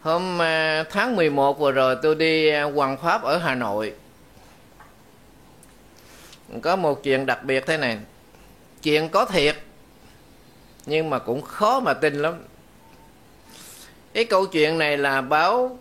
Hôm tháng 11 vừa rồi tôi đi hoằng pháp ở Hà Nội. Có một chuyện đặc biệt thế này. Chuyện có thiệt, nhưng mà cũng khó mà tin lắm. Cái câu chuyện này là báo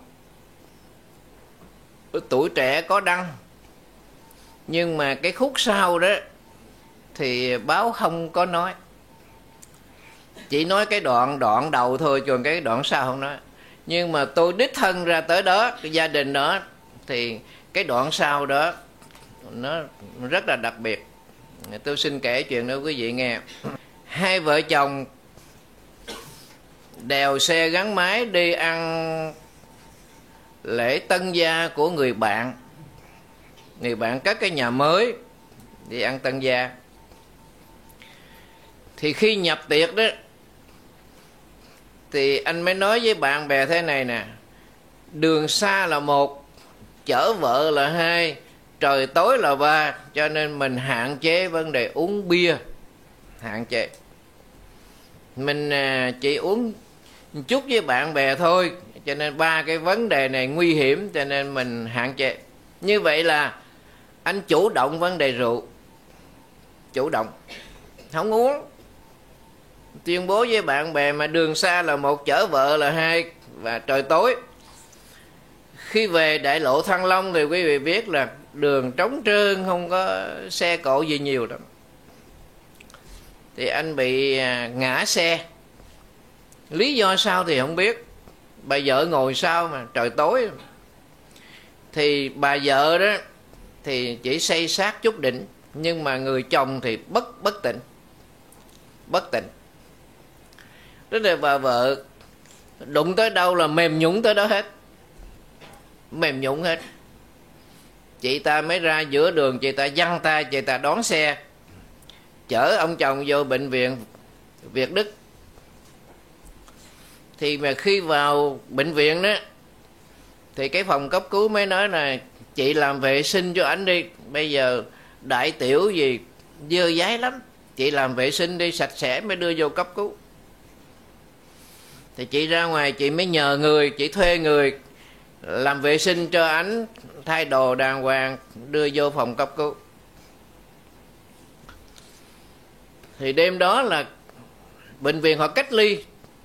Tuổi Trẻ có đăng, nhưng mà cái khúc sau đó thì báo không có nói. Chỉ nói cái đoạn đầu thôi, còn cái đoạn sau không nói. Nhưng mà tôi đích thân ra tới đó, cái gia đình đó, thì cái đoạn sau đó nó rất là đặc biệt. Tôi xin kể chuyện đó quý vị nghe. Hai vợ chồng đèo xe gắn máy đi ăn lễ tân gia của người bạn. Người bạn cất cái nhà mới, đi ăn tân gia. Thì khi nhập tiệc đó, thì anh mới nói với bạn bè thế này nè: đường xa là một, chở vợ là hai, trời tối là ba, cho nên mình hạn chế vấn đề uống bia. Hạn chế. Mình chỉ uống một chút với bạn bè thôi, cho nên ba cái vấn đề này nguy hiểm, cho nên mình hạn chế. Như vậy là anh chủ động vấn đề rượu. Chủ động, không uống. Tuyên bố với bạn bè mà đường xa là một, chở vợ là hai, và trời tối. Khi về đại lộ Thăng Long thì quý vị biết là đường trống trơn, không có xe cộ gì nhiều đâu. Thì anh bị ngã xe. Lý do sao thì không biết. Bà vợ ngồi sau mà trời tối. Thì bà vợ đó thì chỉ xây sát chút đỉnh, nhưng mà người chồng thì bất tỉnh. Bất tỉnh. Tức là bà vợ đụng tới đâu là mềm nhũn tới đó hết. Mềm nhũn hết. Chị ta mới ra giữa đường, chị ta giăng tay, chị ta đón xe chở ông chồng vô bệnh viện Việt Đức. Thì mà khi vào bệnh viện đó, thì cái phòng cấp cứu mới nói là: chị làm vệ sinh cho ảnh đi, bây giờ đại tiểu gì dơ dáy lắm, chị làm vệ sinh đi, sạch sẽ mới đưa vô cấp cứu. Thì chị ra ngoài, chị mới nhờ người, chị thuê người làm vệ sinh cho ảnh, thay đồ đàng hoàng, đưa vô phòng cấp cứu. Thì đêm đó là bệnh viện họ cách ly.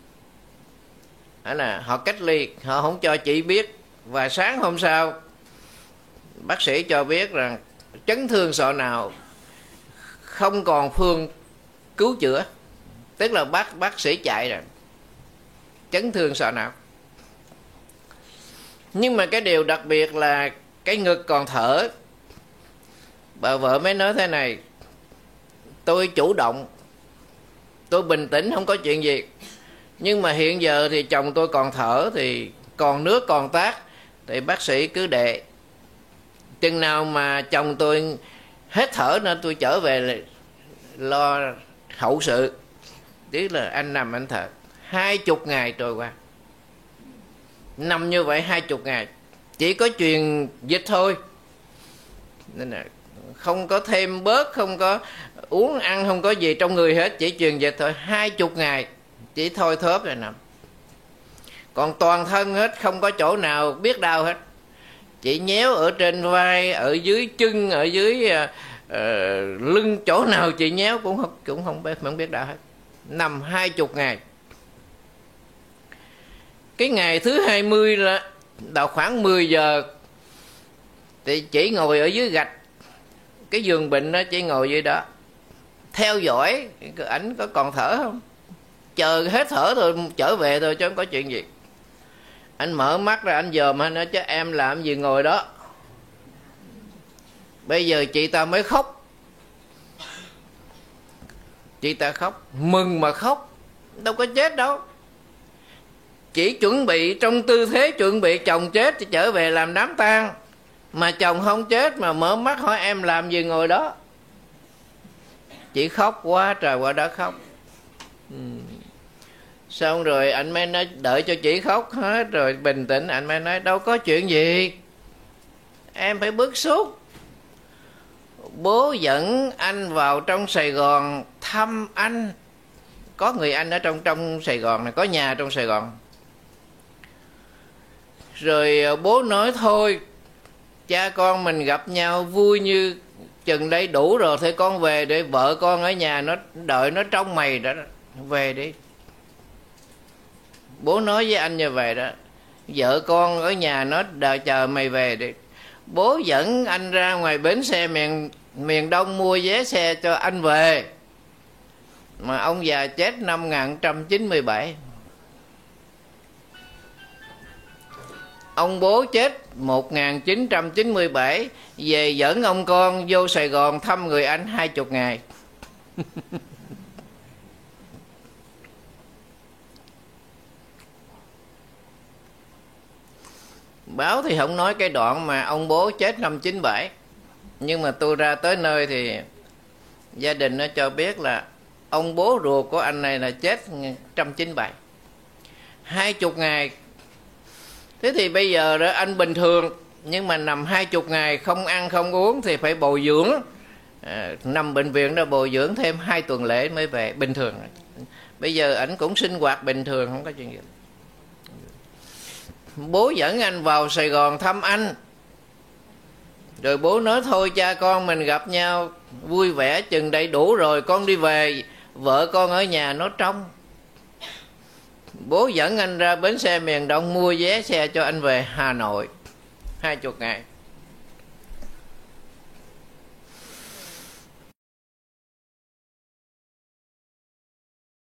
Họ cách ly, họ không cho chị biết. Và sáng hôm sau, bác sĩ cho biết rằng chấn thương sọ não, không còn phương cứu chữa. Tức là bác sĩ chạy rồi. Chấn thương sọ não. Nhưng mà cái điều đặc biệt là cái ngực còn thở. Bà vợ mới nói thế này: tôi chủ động, tôi bình tĩnh, không có chuyện gì. Nhưng mà hiện giờ thì chồng tôi còn thở, thì còn nước còn tát, thì bác sĩ cứ để. Chừng nào mà chồng tôi hết thở nên tôi trở về lo hậu sự. Tức là anh nằm anh thở. 20 ngày trôi qua. Nằm như vậy 20 ngày. Chỉ có truyền dịch thôi. Nên là không có thêm bớt, không có uống ăn, không có gì trong người hết, chỉ truyền dịch thôi. 20 ngày chỉ thôi thóp rồi nằm. Còn toàn thân hết, không có chỗ nào biết đau hết. Chỉ nhéo ở trên vai, ở dưới chân, ở dưới lưng, chỗ nào chị nhéo cũng không biết đau hết. Nằm 20 ngày. Cái ngày thứ 20 là vào khoảng 10 giờ thì chỉ ngồi ở dưới gạch cái giường bệnh đó, chỉ ngồi dưới đó theo dõi ảnh có còn thở không, chờ hết thở rồi trở về thôi, chứ không có chuyện gì. Anh mở mắt ra, anh dòm, anh nói: chứ em làm gì ngồi đó. Bây giờ chị ta mới khóc. Chị ta khóc, mừng mà khóc, đâu có chết đâu. Chỉ chuẩn bị, trong tư thế chuẩn bị chồng chết thì trở về làm đám tang, mà chồng không chết mà mở mắt hỏi em làm gì ngồi đó. Chị khóc quá trời quá đất khóc. Xong rồi anh mới nói đợi cho chị khóc hết rồi bình tĩnh, anh mới nói đâu có chuyện gì, em phải bức xúc. Bố dẫn anh vào trong Sài Gòn thăm anh. Có người anh ở trong Sài Gòn này, có nhà trong Sài Gòn. Rồi bố nói thôi, cha con mình gặp nhau vui như chừng đây đủ rồi, thôi con về để vợ con ở nhà nó đợi nó trông mày đó, về đi. Bố nói với anh như vậy đó, vợ con ở nhà nó đợi chờ mày về đi. Bố dẫn anh ra ngoài bến xe miền Đông mua vé xe cho anh về. Mà ông già chết năm 1997. Ông bố chết 1997, về dẫn ông con vô Sài Gòn thăm người anh 20 ngày. Báo thì không nói cái đoạn mà ông bố chết năm 97, nhưng mà tôi ra tới nơi thì gia đình nó cho biết là ông bố ruột của anh này là chết 1997, 20 ngày. Thế thì bây giờ đó anh bình thường, nhưng mà nằm 20 ngày không ăn không uống thì phải bồi dưỡng. Nằm bệnh viện đó bồi dưỡng thêm 2 tuần lễ mới về bình thường. Bây giờ ảnh cũng sinh hoạt bình thường, không có chuyện gì. Bố dẫn anh vào Sài Gòn thăm anh. Rồi bố nói thôi cha con mình gặp nhau vui vẻ chừng đầy đủ rồi, con đi về, vợ con ở nhà nó trông. Bố dẫn anh ra bến xe miền Đông mua vé xe cho anh về Hà Nội 20 ngày.